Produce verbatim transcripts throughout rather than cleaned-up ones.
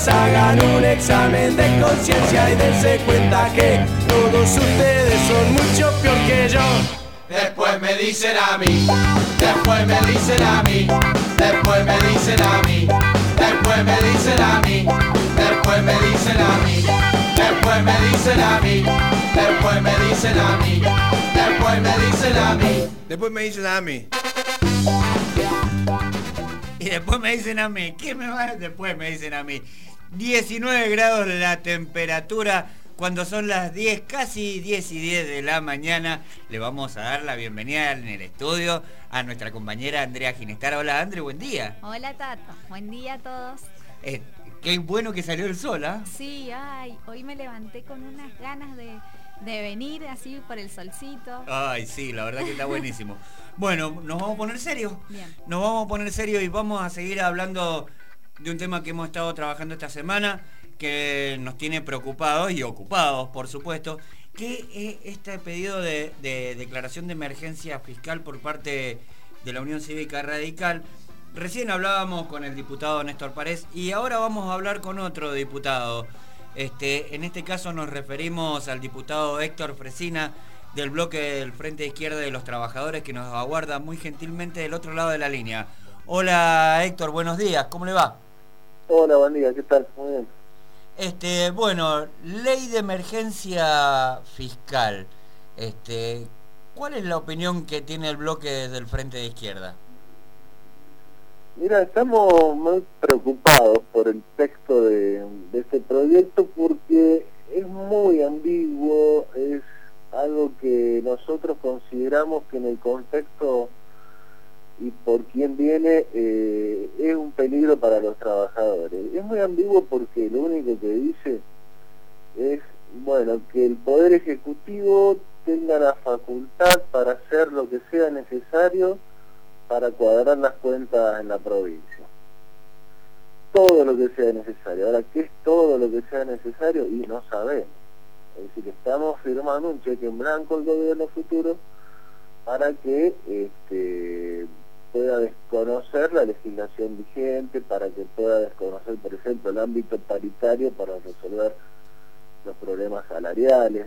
pibas hagan un examen de conciencia y dense cuenta que todos ustedes son mucho peor que yo. Después me dicen a mí, después me dicen a mí, después me dicen a mí, después me dicen a mí, después me dicen a mí, después me dicen a mí, después me dicen a mí, después me dicen a mí, después me dicen a mí. Y después me dicen a mí, ¿qué me va? Después me dicen a mí. diecinueve grados la temperatura. Cuando son las diez, casi diez y diez de la mañana, le vamos a dar la bienvenida en el estudio a nuestra compañera Andrea Ginestara. Hola, Andre, buen día. Hola, Tato. Buen día a todos. Eh, qué bueno que salió el sol, ¿ah? ¿eh? Sí, ay, hoy me levanté con unas ganas de, de venir así por el solcito. Ay, sí, la verdad que está buenísimo. Bueno, nos vamos a poner serios. Bien. Nos vamos a poner serios y vamos a seguir hablando de un tema que hemos estado trabajando esta semana, que nos tiene preocupados y ocupados, por supuesto, que es este pedido de, de declaración de emergencia fiscal por parte de la Unión Cívica Radical. Recién hablábamos con el diputado Néstor Párez y ahora vamos a hablar con otro diputado. Este, en este caso nos referimos al diputado Héctor Fresina, del bloque del Frente de Izquierda de los Trabajadores, que nos aguarda muy gentilmente del otro lado de la línea. Hola, Héctor, buenos días, ¿cómo le va? Hola, buen día, ¿qué tal? Muy bien. Este, bueno, ley de emergencia fiscal. Este, ¿cuál es la opinión que tiene el bloque del Frente de Izquierda? Mira, estamos muy preocupados por el texto de, de este proyecto porque es muy ambiguo, es algo que nosotros consideramos que en el contexto y por quién viene eh, es un peligro para los trabajadores. Es muy ambiguo porque lo único que dice es, bueno, que el Poder Ejecutivo tenga la facultad para hacer lo que sea necesario para cuadrar las cuentas en la provincia. Todo lo que sea necesario. Ahora, ¿qué es todo lo que sea necesario? Y no sabemos. Es decir, estamos firmando un cheque en blanco al gobierno futuro para que este, pueda desconocer la legislación vigente, para que pueda desconocer, por ejemplo, el ámbito paritario para resolver los problemas salariales,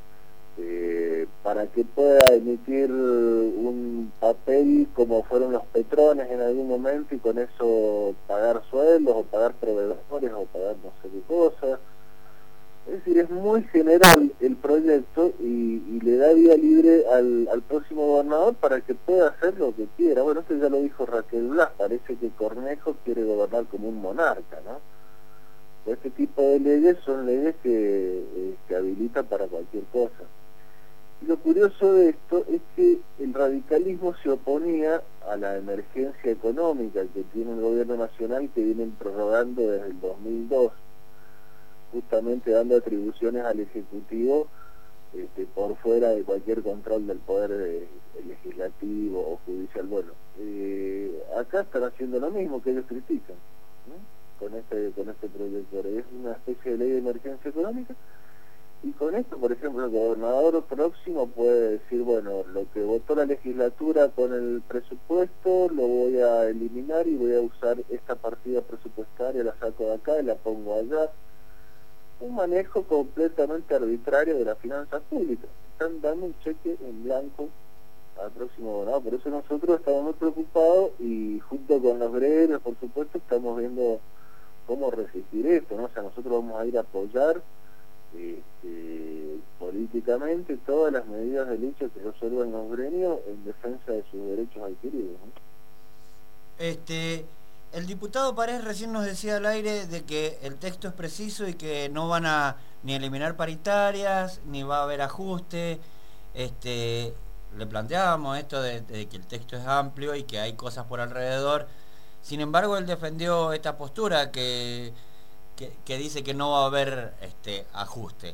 eh, para que pueda emitir un papel como fueron los petrones en algún momento y con eso pagar sueldos o pagar proveedores o pagar no sé qué cosas. Es decir, es muy general el proyecto y, y le da vía libre al, al próximo gobernador para que pueda hacer lo que quiera. Bueno, esto ya lo dijo Raquel Blas, parece que Cornejo quiere gobernar como un monarca, ¿no? Este tipo de leyes son leyes que, eh, que habilitan para cualquier cosa. Y lo curioso de esto es que el radicalismo se oponía a la emergencia económica que tiene el gobierno nacional, que vienen prorrogando desde el dos mil dos, justamente dando atribuciones al Ejecutivo este, por fuera de cualquier control del poder de, legislativo o judicial. Bueno, eh, acá están haciendo lo mismo que ellos critican, ¿no? con este con este proyecto. Es una especie de ley de emergencia económica y con esto, por ejemplo, el gobernador próximo puede decir, bueno, lo que votó la legislatura con el presupuesto lo voy a eliminar y voy a usar esta partida presupuestaria, la saco de acá y la pongo allá. Un manejo completamente arbitrario de las finanzas públicas. Están dando un cheque en blanco al próximo gobernador. Por eso nosotros estamos muy preocupados y junto con los gremios, por supuesto, estamos viendo cómo resistir esto, ¿no? O sea, nosotros vamos a ir a apoyar este, políticamente todas las medidas de lucha que resuelvan los gremios en defensa de sus derechos adquiridos, ¿no? Este... El diputado Párez recién nos decía al aire de que el texto es preciso y que no van a ni eliminar paritarias, ni va a haber ajuste. Este, le planteábamos esto de, de que el texto es amplio y que hay cosas por alrededor. Sin embargo, él defendió esta postura que, que, que dice que no va a haber este ajuste.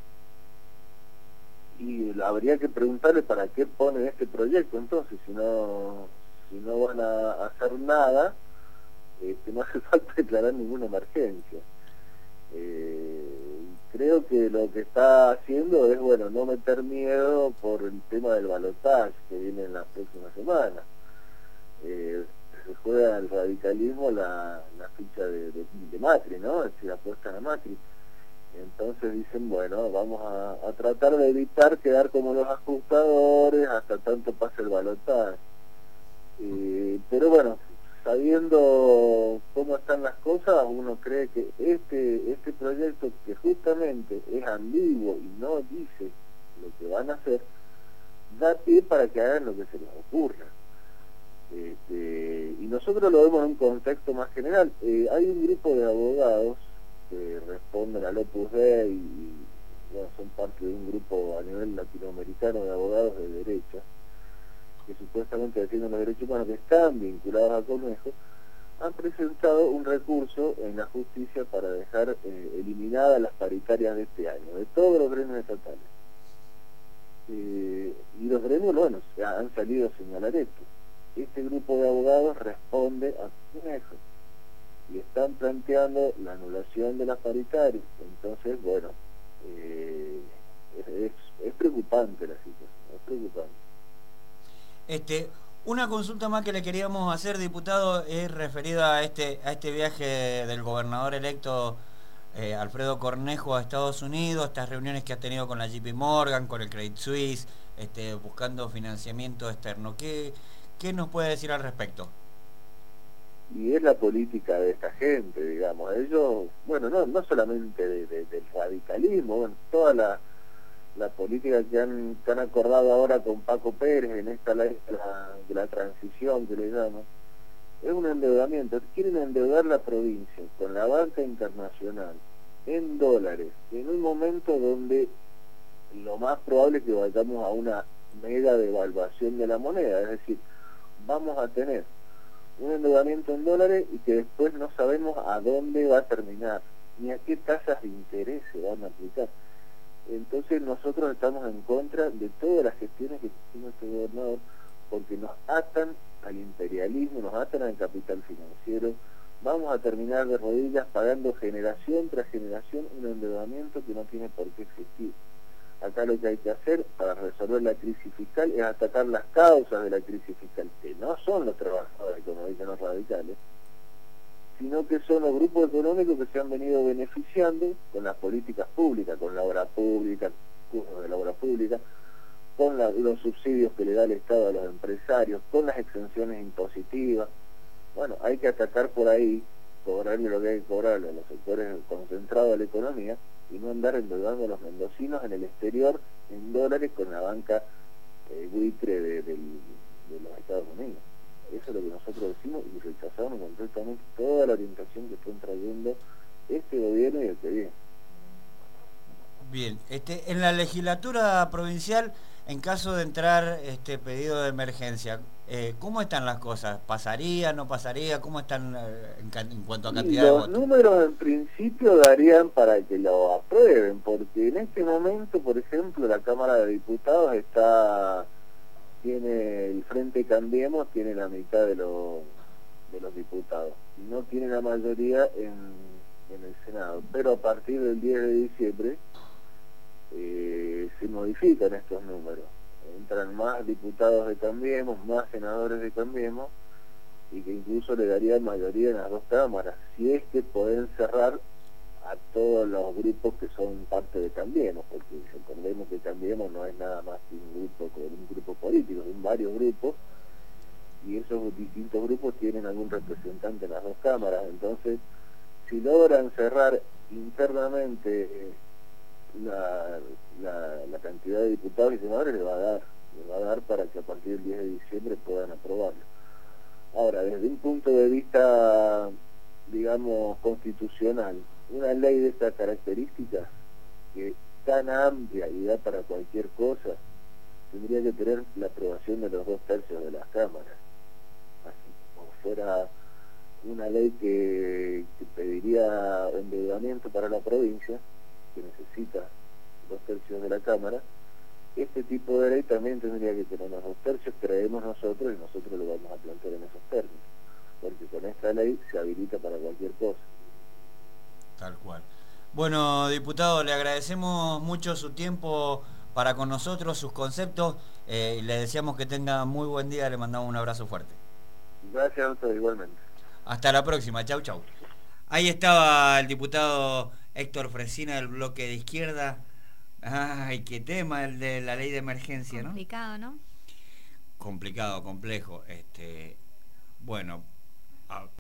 Y habría que preguntarle para qué ponen este proyecto entonces, si no, si no van a hacer nada. Este, no hace falta declarar ninguna emergencia. Eh, creo que lo que está haciendo es, bueno, no meter miedo por el tema del balotaje que viene en las próximas semanas. Eh, se juega el radicalismo la, la ficha de, de, de Macri, ¿no? Es decir, apuestan a Macri. Entonces dicen, bueno, vamos a, a tratar de evitar quedar como los ajustadores hasta tanto pase el balotaje. Eh, pero bueno, sabiendo cómo están las cosas, uno cree que este este proyecto, que justamente es ambiguo y no dice lo que van a hacer, da pie para que hagan lo que se les ocurra. Este, y nosotros lo vemos en un contexto más general. Eh, hay un grupo de abogados que responden al Opus Dei y bueno, son parte de un grupo a nivel latinoamericano de abogados de derecha, que supuestamente defienden los derechos humanos, que están vinculados a Cornejo, han presentado un recurso en la justicia para dejar eh, eliminadas las paritarias de este año, de todos los gremios estatales. Eh, y los gremios, bueno, han salido a señalar esto. Este grupo de abogados responde a Cornejo y están planteando la anulación de las paritarias. Entonces, bueno, eh, es, es, es preocupante la situación, es preocupante. Este, una consulta más que le queríamos hacer, diputado, es referida a este a este viaje del gobernador electo eh, Alfredo Cornejo a Estados Unidos, estas reuniones que ha tenido con la J P Morgan, con el Credit Suisse, este, buscando financiamiento externo. ¿Qué, qué nos puede decir al respecto? Y es la política de esta gente, digamos. Ellos, bueno, no no solamente de, de, del radicalismo, bueno, toda la, la política que han, que han acordado ahora con Paco Pérez en esta ley de la, de la transición que le llaman, es un endeudamiento. Quieren endeudar la provincia con la banca internacional en dólares, en un momento donde lo más probable es que vayamos a una mega devaluación de la moneda, es decir, vamos a tener un endeudamiento en dólares y que después no sabemos a dónde va a terminar, ni a qué tasas de interés se van a aplicar. Entonces nosotros estamos en contra de todas las gestiones que tiene este gobernador, porque nos atan al imperialismo, nos atan al capital financiero. Vamos a terminar de rodillas pagando generación tras generación un endeudamiento que no tiene por qué existir. Acá lo que hay que hacer para resolver la crisis fiscal es atacar las causas de la crisis fiscal, que no son los trabajadores, como dicen los radicales, sino que son los grupos económicos que se han venido beneficiando con las políticas públicas, con la obra pública, cursos de la obra pública, con la, los subsidios que le da el Estado a los empresarios, con las exenciones impositivas. Bueno, hay que atacar por ahí, cobrarle lo que hay que cobrarle a los sectores concentrados de la economía y no andar endeudando a los mendocinos en el exterior en dólares con la banca eh, buitre de, de, de los Estados Unidos. Eso es lo que nosotros decimos y rechazamos completamente toda la orientación que están trayendo este gobierno y el que viene. Bien, este, en la legislatura provincial, en caso de entrar este pedido de emergencia, eh, ¿cómo están las cosas? ¿Pasaría, no pasaría? ¿Cómo están eh, en, en cuanto a cantidad y de los votos? Los números en principio darían para que lo aprueben, porque en este momento, por ejemplo, la Cámara de Diputados está tiene el Frente Cambiemos, tiene la mitad de los de los diputados, y no tiene la mayoría en, en el Senado, pero a partir del diez de diciembre eh, se modifican estos números, entran más diputados de Cambiemos, más senadores de Cambiemos, y que incluso le darían mayoría en las dos cámaras, si es que pueden cerrar a todos los grupos que son parte de Cambiemos, porque recordemos que Cambiemos no es nada más que un grupo, un grupo político, son varios grupos, y esos distintos grupos tienen algún representante en las dos cámaras. Entonces, si logran cerrar internamente eh, la, la, la cantidad de diputados y senadores, le va a dar, le va a dar para que a partir del diez de diciembre puedan aprobarlo. Ahora, desde un punto de vista, digamos, constitucional, una ley de estas características, que es tan amplia y da para cualquier cosa, tendría que tener la aprobación de los dos tercios de las cámaras. Así como fuera una ley que, que pediría endeudamiento para la provincia, que necesita dos tercios de la Cámara, este tipo de ley también tendría que tener los dos tercios, creemos nosotros, y nosotros lo vamos a plantear en esos términos, porque con esta ley se habilita para cualquier cosa. Tal cual. Bueno, diputado, le agradecemos mucho su tiempo para con nosotros, sus conceptos, eh, y le deseamos que tenga muy buen día, le mandamos un abrazo fuerte. Gracias a ustedes igualmente. Hasta la próxima, chau chau. Ahí estaba el diputado Héctor Fresina del bloque de izquierda. Ay, qué tema el de la ley de emergencia, ¿no? Complicado, ¿no? Complicado, complejo. Este, bueno, a-